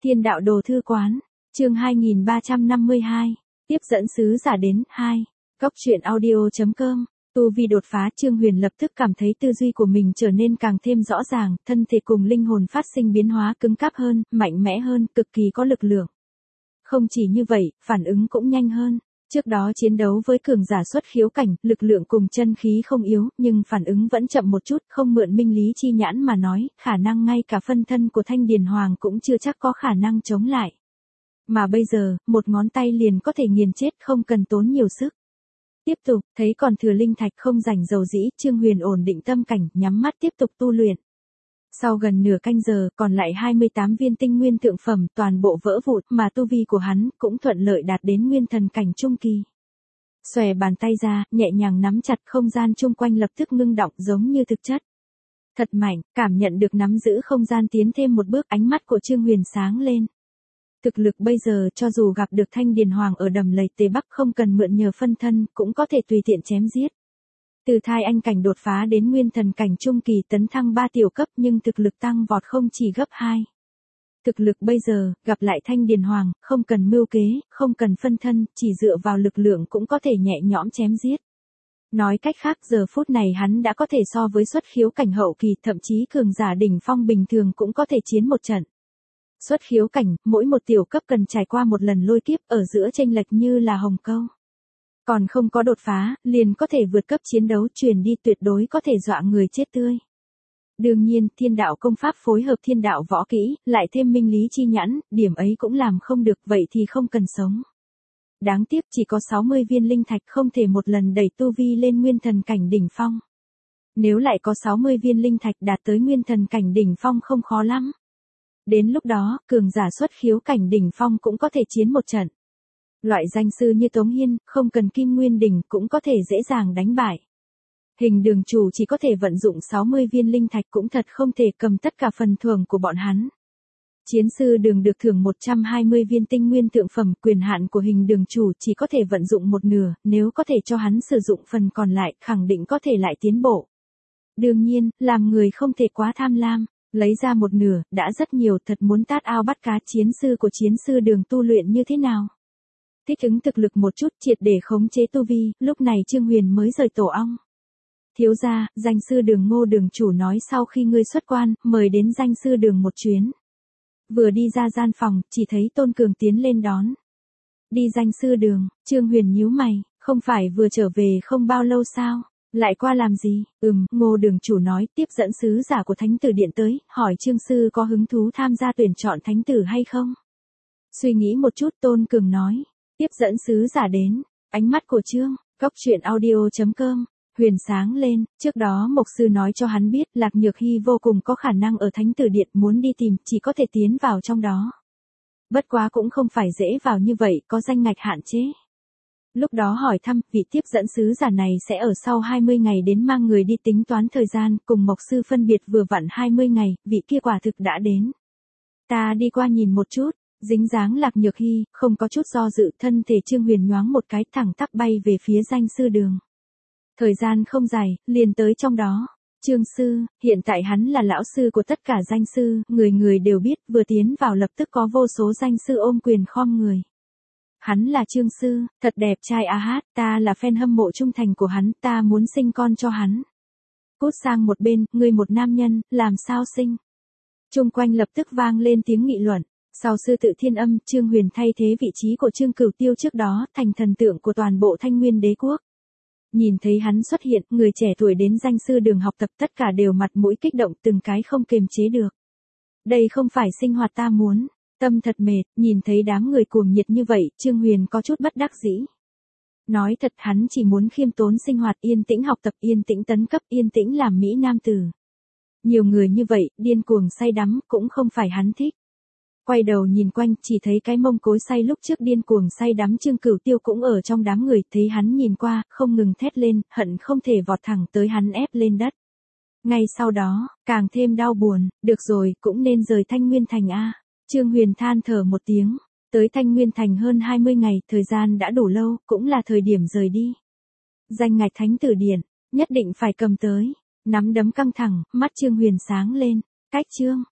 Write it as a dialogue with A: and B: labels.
A: Thiên đạo đồ thư quán, chương 2352, tiếp dẫn sứ giả đến, 2, Cốc truyện audio.com, tu vi đột phá. Trương Huyền lập tức cảm thấy tư duy của mình trở nên càng thêm rõ ràng, thân thể cùng linh hồn phát sinh biến hóa cứng cáp hơn, mạnh mẽ hơn, cực kỳ có lực lượng. Không chỉ như vậy, phản ứng cũng nhanh hơn. Trước đó chiến đấu với cường giả xuất khiếu cảnh, lực lượng cùng chân khí không yếu, nhưng phản ứng vẫn chậm một chút, không mượn minh lý chi nhãn mà nói, khả năng ngay cả phân thân của Thanh Điền Hoàng cũng chưa chắc có khả năng chống lại. Mà bây giờ, một ngón tay liền có thể nghiền chết, không cần tốn nhiều sức. Tiếp tục, thấy còn thừa linh thạch không rảnh dầu dĩ, Trương Huyền ổn định tâm cảnh, nhắm mắt tiếp tục tu luyện. Sau gần nửa canh giờ, còn lại 28 viên tinh nguyên thượng phẩm, toàn bộ vỡ vụn, mà tu vi của hắn cũng thuận lợi đạt đến nguyên thần cảnh trung kỳ. Xòe bàn tay ra, nhẹ nhàng nắm chặt, không gian chung quanh lập tức ngưng động giống như thực chất. Thật mạnh, cảm nhận được nắm giữ không gian tiến thêm một bước, ánh mắt của Trương Huyền sáng lên. Thực lực bây giờ cho dù gặp được Thanh Điền Hoàng ở đầm lầy Tề Bắc không cần mượn nhờ phân thân, cũng có thể tùy tiện chém giết. Từ thai anh cảnh đột phá đến nguyên thần cảnh trung kỳ tấn thăng 3 tiểu cấp nhưng thực lực tăng vọt không chỉ gấp 2. Thực lực bây giờ, gặp lại Thanh Điền Hoàng, không cần mưu kế, không cần phân thân, chỉ dựa vào lực lượng cũng có thể nhẹ nhõm chém giết. Nói cách khác giờ phút này hắn đã có thể so với xuất khiếu cảnh hậu kỳ, thậm chí cường giả đỉnh phong bình thường cũng có thể chiến một trận. Xuất khiếu cảnh, mỗi một tiểu cấp cần trải qua một lần lôi kiếp, ở giữa chênh lệch như là hồng câu. Còn không có đột phá, liền có thể vượt cấp chiến đấu truyền đi, tuyệt đối có thể dọa người chết tươi. Đương nhiên, thiên đạo công pháp phối hợp thiên đạo võ kỹ, lại thêm minh lý chi nhãn, điểm ấy cũng làm không được, vậy thì không cần sống. Đáng tiếc chỉ có 60 viên linh thạch không thể một lần đẩy tu vi lên nguyên thần cảnh đỉnh phong. Nếu lại có 60 viên linh thạch đạt tới nguyên thần cảnh đỉnh phong không khó lắm. Đến lúc đó, cường giả xuất khiếu cảnh đỉnh phong cũng có thể chiến một trận. Loại danh sư như Tống Hiên, không cần kim nguyên đỉnh cũng có thể dễ dàng đánh bại. Hình đường chủ chỉ có thể vận dụng 60 viên linh thạch cũng thật không thể cầm tất cả phần thưởng của bọn hắn. Chiến sư đường được thưởng 120 viên tinh nguyên thượng phẩm, quyền hạn của hình đường chủ chỉ có thể vận dụng một nửa, nếu có thể cho hắn sử dụng phần còn lại, khẳng định có thể lại tiến bộ. Đương nhiên, làm người không thể quá tham lam. Lấy ra một nửa, đã rất nhiều, thật muốn tát ao bắt cá. Chiến sư của chiến sư đường tu luyện như thế nào? Thích ứng thực lực một chút, triệt để khống chế tu vi, lúc này Trương Huyền mới rời tổ ong. Thiếu gia, danh sư đường Ngô đường chủ nói sau khi ngươi xuất quan, mời đến danh sư đường một chuyến. Vừa đi ra gian phòng, chỉ thấy Tôn Cường tiến lên đón. Đi danh sư đường, Trương Huyền nhíu mày, không phải vừa trở về không bao lâu sao? Lại qua làm gì? Ngô đường chủ nói, tiếp dẫn sứ giả của Thánh Tử Điện tới, hỏi Trương sư có hứng thú tham gia tuyển chọn Thánh Tử hay không? Suy nghĩ một chút, Tôn Cường nói, tiếp dẫn sứ giả đến, ánh mắt của Trương, Cốc truyện audio.com, Huyền sáng lên. Trước đó Mộc sư nói cho hắn biết, Lạc Nhược Hy vô cùng có khả năng ở Thánh Tử Điện, muốn đi tìm, chỉ có thể tiến vào trong đó. Bất quá cũng không phải dễ vào như vậy, có danh ngạch hạn chế. Lúc đó hỏi thăm, vị tiếp dẫn sứ giả này sẽ ở sau 20 ngày đến mang người đi, tính toán thời gian, cùng Mộc sư phân biệt vừa vặn 20 ngày, vị kia quả thực đã đến. Ta đi qua nhìn một chút, dính dáng Lạc Nhược Hy, không có chút do dự, thân thể Trương Huyền nhoáng một cái, thẳng tắp bay về phía danh sư đường. Thời gian không dài, liền tới trong đó. Trương sư, hiện tại hắn là lão sư của tất cả danh sư, người người đều biết, vừa tiến vào lập tức có vô số danh sư ôm quyền khom người. Hắn là Trương sư, thật đẹp trai a hát, ta là fan hâm mộ trung thành của hắn, ta muốn sinh con cho hắn. Cút sang một bên, ngươi một nam nhân, làm sao sinh? Chung quanh lập tức vang lên tiếng nghị luận. Sau sư tự thiên âm, Trương Huyền thay thế vị trí của Trương Cửu Tiêu trước đó, thành thần tượng của toàn bộ Thanh Nguyên đế quốc. Nhìn thấy hắn xuất hiện, người trẻ tuổi đến danh sư đường học tập tất cả đều mặt mũi kích động, từng cái không kiềm chế được. Đây không phải sinh hoạt ta muốn. Tâm thật mệt, nhìn thấy đám người cuồng nhiệt như vậy, Trương Huyền có chút bất đắc dĩ. Nói thật, hắn chỉ muốn khiêm tốn sinh hoạt, yên tĩnh học tập, yên tĩnh tấn cấp, yên tĩnh làm mỹ nam tử. Nhiều người như vậy, điên cuồng say đắm, cũng không phải hắn thích. Quay đầu nhìn quanh, chỉ thấy cái mông cối say lúc trước điên cuồng say đắm Trương Cửu Tiêu cũng ở trong đám người, thấy hắn nhìn qua, không ngừng thét lên, hận không thể vọt thẳng tới hắn ép lên đất. Ngay sau đó, càng thêm đau buồn, được rồi, cũng nên rời Thanh Nguyên Thành a. Trương Huyền than thở một tiếng, tới Thanh Nguyên Thành hơn 20 ngày, thời gian đã đủ lâu, cũng là thời điểm rời đi. Danh ngạch Thánh Tử Điện, nhất định phải cầm tới. Nắm đấm căng thẳng, mắt Trương Huyền sáng lên, cách Trương